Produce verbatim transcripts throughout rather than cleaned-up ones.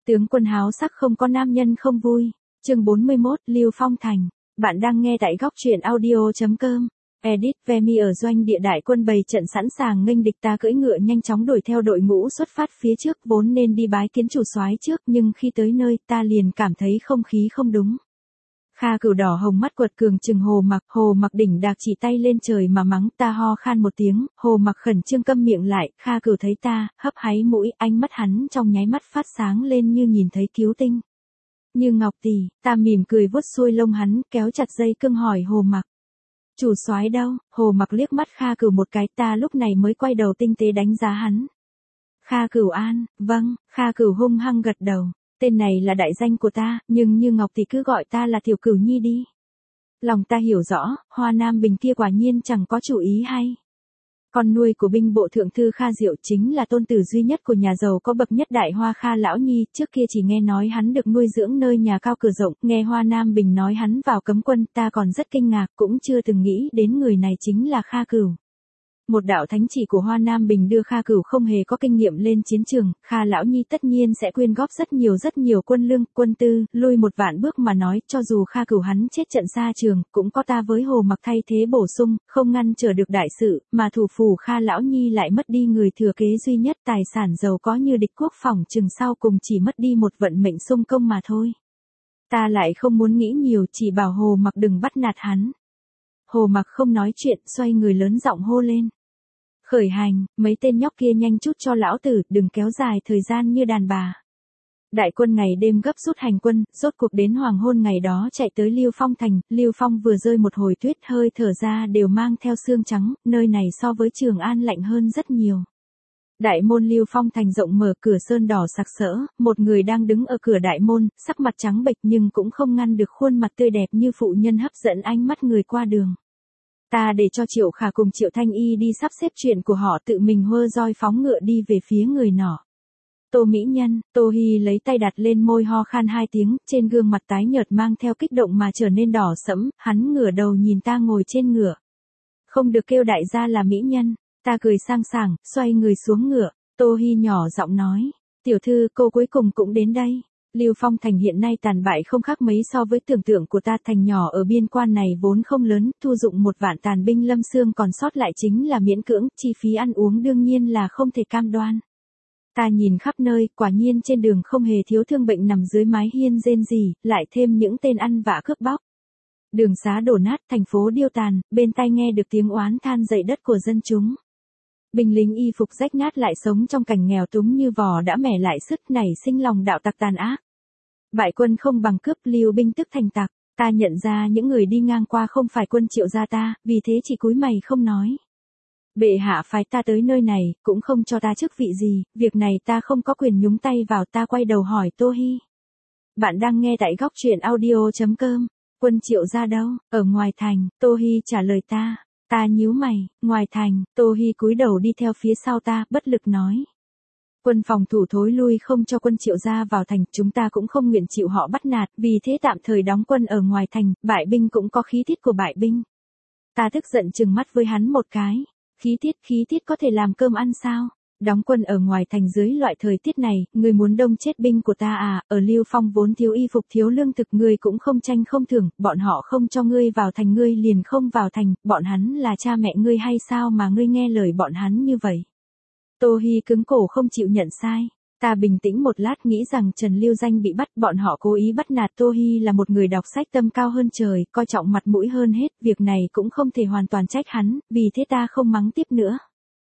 Tướng quân háo sắc không có nam nhân không vui. Chương bốn mươi mốt, Lưu Phong Thành. Bạn đang nghe tại góc truyện audio chấm com. Edit Vemi ở doanh địa đại quân bày trận sẵn sàng nghênh địch, ta cưỡi ngựa nhanh chóng đuổi theo đội ngũ xuất phát phía trước, vốn nên đi bái kiến chủ soái trước, nhưng khi tới nơi, ta liền cảm thấy không khí không đúng. Kha Cửu đỏ hồng mắt quật cường chừng Hồ Mặc, Hồ Mặc đỉnh đạc chỉ tay lên trời mà mắng, ta ho khan một tiếng, Hồ Mặc khẩn trương câm miệng lại, Kha Cửu thấy ta, hấp háy mũi, ánh mắt hắn trong nháy mắt phát sáng lên như nhìn thấy cứu tinh. Như ngọc tỷ, ta mỉm cười vuốt xuôi lông hắn, kéo chặt dây cương hỏi Hồ Mặc. Chủ soái đâu? Hồ Mặc liếc mắt Kha Cửu một cái, ta lúc này mới quay đầu tinh tế đánh giá hắn. Kha Cửu an, vâng, Kha Cửu hung hăng gật đầu. Tên này là đại danh của ta, nhưng Như Ngọc thì cứ gọi ta là Tiểu Cửu Nhi đi. Lòng ta hiểu rõ, Hoa Nam Bình kia quả nhiên chẳng có chủ ý hay. Con nuôi của binh bộ thượng thư Kha Diệu chính là tôn tử duy nhất của nhà giàu có bậc nhất Đại Hoa Kha Lão Nhi, trước kia chỉ nghe nói hắn được nuôi dưỡng nơi nhà cao cửa rộng, nghe Hoa Nam Bình nói hắn vào cấm quân, ta còn rất kinh ngạc, cũng chưa từng nghĩ đến người này chính là Kha Cửu. Một đạo thánh chỉ của Hoa Nam Bình đưa Kha Cửu không hề có kinh nghiệm lên chiến trường, Kha Lão Nhi tất nhiên sẽ quyên góp rất nhiều rất nhiều quân lương, quân tư, lui một vạn bước mà nói, cho dù Kha Cửu hắn chết trận xa trường, cũng có ta với Hồ Mặc thay thế bổ sung, không ngăn trở được đại sự, mà thủ phủ Kha Lão Nhi lại mất đi người thừa kế duy nhất, tài sản giàu có như địch quốc phòng chừng sau cùng chỉ mất đi một vận mệnh sung công mà thôi. Ta lại không muốn nghĩ nhiều, chỉ bảo Hồ Mặc đừng bắt nạt hắn. Hồ Mặc không nói chuyện, xoay người lớn giọng hô lên. Khởi hành, mấy tên nhóc kia nhanh chút cho lão tử, đừng kéo dài thời gian như đàn bà. Đại quân ngày đêm gấp rút hành quân, rốt cuộc đến hoàng hôn ngày đó chạy tới Lưu Phong Thành, Lưu Phong vừa rơi một hồi tuyết hơi thở ra đều mang theo sương trắng, nơi này so với Trường An lạnh hơn rất nhiều. Đại môn Lưu Phong Thành rộng mở, cửa sơn đỏ sặc sỡ, một người đang đứng ở cửa đại môn, sắc mặt trắng bệch nhưng cũng không ngăn được khuôn mặt tươi đẹp như phụ nhân hấp dẫn ánh mắt người qua đường. Ta để cho Triệu Khả cùng Triệu Thanh Y đi sắp xếp chuyện của họ, tự mình hơ roi phóng ngựa đi về phía người nọ. Tô Mỹ Nhân, Tô Hi lấy tay đặt lên môi ho khan hai tiếng, trên gương mặt tái nhợt mang theo kích động mà trở nên đỏ sẫm, hắn ngửa đầu nhìn ta ngồi trên ngựa. Không được kêu đại gia là Mỹ Nhân, ta cười sang sảng, xoay người xuống ngựa, Tô Hi nhỏ giọng nói, tiểu thư cô cuối cùng cũng đến đây. Lưu Phong Thành hiện nay tàn bại không khác mấy so với tưởng tượng của ta, thành nhỏ ở biên quan này vốn không lớn, thu dụng một vạn tàn binh lâm xương còn sót lại chính là miễn cưỡng, chi phí ăn uống đương nhiên là không thể cam đoan. Ta nhìn khắp nơi, quả nhiên trên đường không hề thiếu thương bệnh nằm dưới mái hiên rên rỉ, lại thêm những tên ăn vạ cướp bóc. Đường xá đổ nát, thành phố điêu tàn, bên tai nghe được tiếng oán than dậy đất của dân chúng. Binh lính y phục rách nát lại sống trong cảnh nghèo túng như vò đã mẻ lại sứt, nảy sinh lòng đạo tặc tàn ác. Bại quân không bằng cướp, Lưu binh tức thành tặc, ta nhận ra những người đi ngang qua không phải quân Triệu gia ta, vì thế chỉ cúi mày không nói. Bệ hạ phái ta tới nơi này, cũng không cho ta chức vị gì, việc này ta không có quyền nhúng tay vào, ta quay đầu hỏi Tô Hi. Bạn đang nghe tại góc truyện audio chấm com, quân Triệu gia đâu, ở ngoài thành, Tô Hi trả lời ta, ta nhíu mày, ngoài thành, Tô Hi cúi đầu đi theo phía sau ta, bất lực nói. Quân phòng thủ thối lui không cho quân Triệu gia vào thành, chúng ta cũng không nguyện chịu họ bắt nạt, vì thế tạm thời đóng quân ở ngoài thành, bại binh cũng có khí tiết của bại binh. Ta tức giận trừng mắt với hắn một cái, khí tiết, khí tiết có thể làm cơm ăn sao? Đóng quân ở ngoài thành dưới loại thời tiết này, ngươi muốn đông chết binh của ta à, ở Lưu Phong vốn thiếu y phục thiếu lương thực, ngươi cũng không tranh không thưởng, bọn họ không cho ngươi vào thành ngươi liền không vào thành, bọn hắn là cha mẹ ngươi hay sao mà ngươi nghe lời bọn hắn như vậy? Tô Hi cứng cổ không chịu nhận sai. Ta bình tĩnh một lát nghĩ rằng Trần Lưu Danh bị bắt, bọn họ cố ý bắt nạt Tô Hi là một người đọc sách tâm cao hơn trời, coi trọng mặt mũi hơn hết, việc này cũng không thể hoàn toàn trách hắn, vì thế ta không mắng tiếp nữa.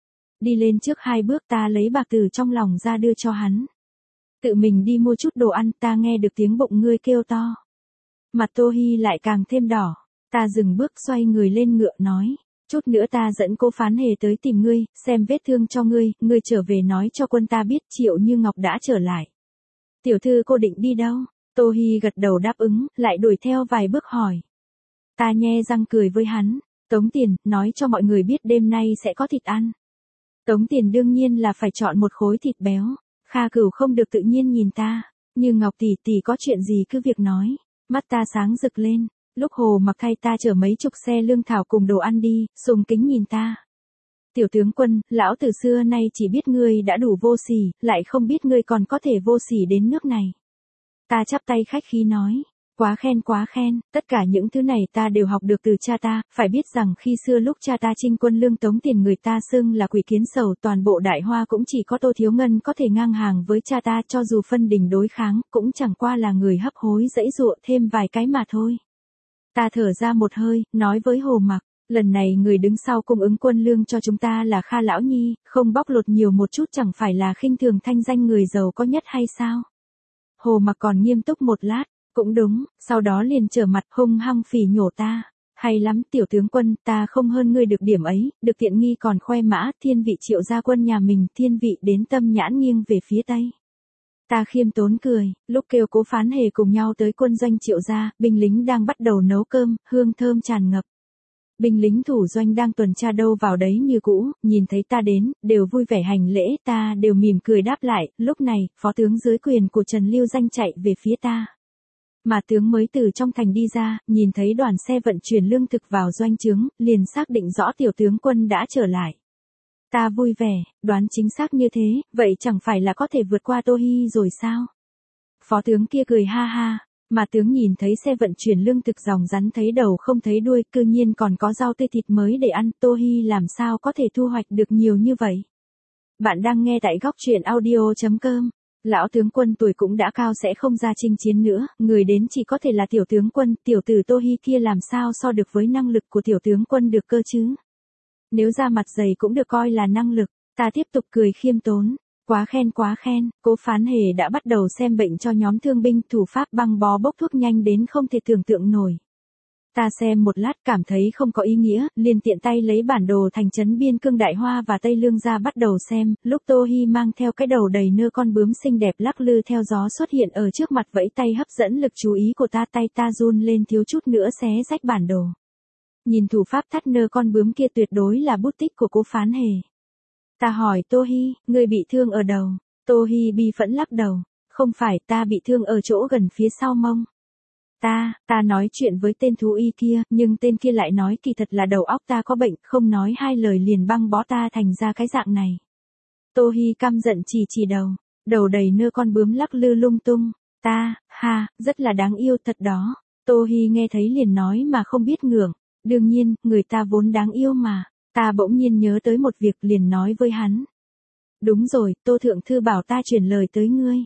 Đi lên trước hai bước, ta lấy bạc từ trong lòng ra đưa cho hắn. Tự mình đi mua chút đồ ăn, ta nghe được tiếng bụng ngươi kêu to. Mặt Tô Hi lại càng thêm đỏ, ta dừng bước xoay người lên ngựa nói. Chút nữa ta dẫn cô Phán Hề tới tìm ngươi, xem vết thương cho ngươi, ngươi trở về nói cho quân ta biết Triệu Như Ngọc đã trở lại. Tiểu thư cô định đi đâu? Tô Hi gật đầu đáp ứng, lại đuổi theo vài bước hỏi. Ta nhe răng cười với hắn, Tống Tiền, nói cho mọi người biết đêm nay sẽ có thịt ăn. Tống Tiền đương nhiên là phải chọn một khối thịt béo, Kha Cửu không được tự nhiên nhìn ta, Như Ngọc tỷ tỷ có chuyện gì cứ việc nói, mắt ta sáng rực lên. Lúc Hồ Mặc thay ta chở mấy chục xe lương thảo cùng đồ ăn đi, sùng kính nhìn ta. Tiểu tướng quân, lão từ xưa nay chỉ biết ngươi đã đủ vô sỉ, lại không biết ngươi còn có thể vô sỉ đến nước này. Ta chắp tay khách khí nói. Quá khen quá khen, tất cả những thứ này ta đều học được từ cha ta, phải biết rằng khi xưa lúc cha ta chinh quân lương tống tiền người ta xưng là quỷ kiến sầu, toàn bộ Đại Hoa cũng chỉ có Tô Thiếu Ngân có thể ngang hàng với cha ta, cho dù phân đình đối kháng, cũng chẳng qua là người hấp hối dãy dụa thêm vài cái mà thôi. Ta thở ra một hơi, nói với Hồ Mặc, lần này người đứng sau cung ứng quân lương cho chúng ta là Kha Lão Nhi, không bóc lột nhiều một chút chẳng phải là khinh thường thanh danh người giàu có nhất hay sao? Hồ Mặc còn nghiêm túc một lát. Cũng đúng, sau đó liền trở mặt hung hăng phỉ nhổ ta. Hay lắm tiểu tướng quân, ta không hơn ngươi được điểm ấy, được tiện nghi còn khoe mã, thiên vị Triệu gia quân nhà mình, thiên vị đến tâm nhãn nghiêng về phía tây. Ta khiêm tốn cười, lúc kêu Cố Phán Hề cùng nhau tới quân doanh Triệu gia, binh lính đang bắt đầu nấu cơm, hương thơm tràn ngập. Binh lính thủ doanh đang tuần tra đâu vào đấy như cũ, nhìn thấy ta đến, đều vui vẻ hành lễ, ta đều mỉm cười đáp lại, lúc này, phó tướng dưới quyền của Trần Lưu Danh chạy về phía ta. Mà tướng mới từ trong thành đi ra, nhìn thấy đoàn xe vận chuyển lương thực vào doanh trướng, liền xác định rõ tiểu tướng quân đã trở lại. Ta vui vẻ, đoán chính xác như thế, vậy chẳng phải là có thể vượt qua Tô Hi rồi sao? Phó tướng kia cười ha ha, mà tướng nhìn thấy xe vận chuyển lương thực dòng rắn thấy đầu không thấy đuôi, cư nhiên còn có rau tươi thịt mới để ăn, Tô Hi làm sao có thể thu hoạch được nhiều như vậy? Bạn đang nghe tại góc truyện audio chấm com. Lão tướng quân tuổi cũng đã cao sẽ không ra chinh chiến nữa, người đến chỉ có thể là tiểu tướng quân, tiểu tử Tô Hi kia làm sao so được với năng lực của tiểu tướng quân được cơ chứ? Nếu ra mặt dày cũng được coi là năng lực, ta tiếp tục cười khiêm tốn. Quá khen quá khen, Cố Phán Hề đã bắt đầu xem bệnh cho nhóm thương binh, thủ pháp băng bó bốc thuốc nhanh đến không thể tưởng tượng nổi. Ta xem một lát cảm thấy không có ý nghĩa, liền tiện tay lấy bản đồ thành trấn biên cương Đại Hoa và Tây Lương ra bắt đầu xem, lúc Tô Hi mang theo cái đầu đầy nơ con bướm xinh đẹp lắc lư theo gió xuất hiện ở trước mặt vẫy tay hấp dẫn lực chú ý của ta, tay ta run lên thiếu chút nữa xé rách bản đồ. Nhìn thủ pháp thắt nơ con bướm kia tuyệt đối là bút tích của Cố Phán Hề. Ta hỏi Tô Hi, ngươi bị thương ở đầu, Tô Hi bi phẫn lắc đầu, không phải, ta bị thương ở chỗ gần phía sau mông. Ta, ta nói chuyện với tên thú y kia, nhưng tên kia lại nói kỳ thật là đầu óc ta có bệnh, không nói hai lời liền băng bó ta thành ra cái dạng này. Tô Hi căm giận chỉ chỉ đầu, đầu đầy nơ con bướm lắc lư lung tung, ta, ha, rất là đáng yêu thật đó. Tô Hi nghe thấy liền nói mà không biết ngượng, đương nhiên, người ta vốn đáng yêu mà, ta bỗng nhiên nhớ tới một việc liền nói với hắn. Đúng rồi, Tô Thượng Thư bảo ta truyền lời tới ngươi.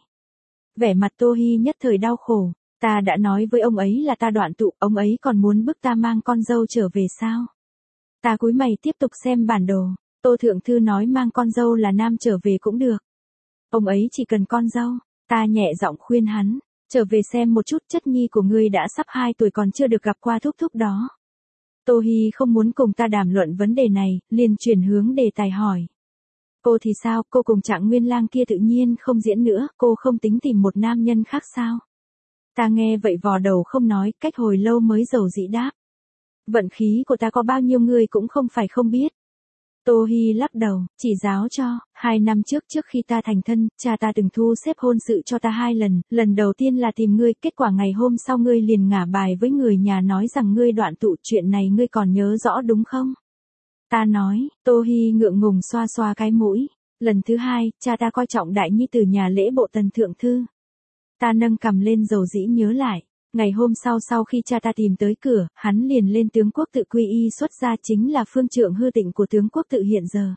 Vẻ mặt Tô Hi nhất thời đau khổ. Ta đã nói với ông ấy là ta đoạn tụ, ông ấy còn muốn bức ta mang con dâu trở về sao? Ta cúi mày tiếp tục xem bản đồ, Tô Thượng Thư nói mang con dâu là nam trở về cũng được. Ông ấy chỉ cần con dâu, ta nhẹ giọng khuyên hắn, trở về xem một chút, chất nhi của ngươi đã sắp hai tuổi còn chưa được gặp qua thúc thúc đó. Tô Hi không muốn cùng ta đàm luận vấn đề này, liền chuyển hướng đề tài hỏi. Cô thì sao, cô cùng Trạng Nguyên Lang kia tự nhiên không diễn nữa, cô không tính tìm một nam nhân khác sao? Ta nghe vậy vò đầu không nói, cách hồi lâu mới dầu dĩ đáp. Vận khí của ta có bao nhiêu người cũng không phải không biết. Tô Hi lắc đầu, chỉ giáo cho, hai năm trước trước khi ta thành thân, cha ta từng thu xếp hôn sự cho ta hai lần, lần đầu tiên là tìm ngươi, kết quả ngày hôm sau ngươi liền ngả bài với người nhà nói rằng ngươi đoạn tụ, chuyện này ngươi còn nhớ rõ đúng không? Ta nói, Tô Hi ngượng ngùng xoa xoa cái mũi, lần thứ hai, cha ta coi trọng đại nhi từ nhà lễ bộ Tần Thượng Thư. Ta nâng cằm lên dầu dĩ nhớ lại, ngày hôm sau sau khi cha ta tìm tới cửa, hắn liền lên tướng quốc tự quy y xuất ra chính là phương trượng hư tịnh của tướng quốc tự hiện giờ.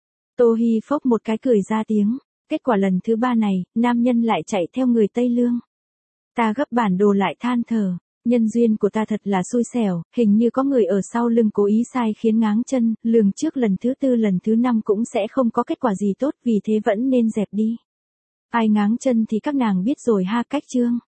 Tô Hi phốc một cái cười ra tiếng, kết quả lần thứ ba này, nam nhân lại chạy theo người Tây Lương. Ta gấp bản đồ lại than thở, nhân duyên của ta thật là xui xẻo, hình như có người ở sau lưng cố ý sai khiến ngáng chân, lường trước lần thứ tư lần thứ năm cũng sẽ không có kết quả gì tốt, vì thế vẫn nên dẹp đi. Ai ngáng chân thì các nàng biết rồi ha, cách chương.